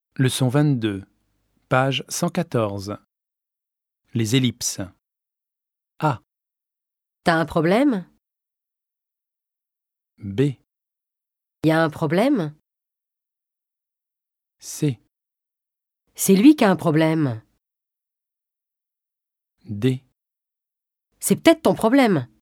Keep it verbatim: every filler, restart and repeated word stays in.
Leçon vingt-deux, page cent quatorze. Les ellipses. A, T'as un problème? B, Y a un problème? C, C'est lui qui a un problème. D. C'est peut-être ton problème.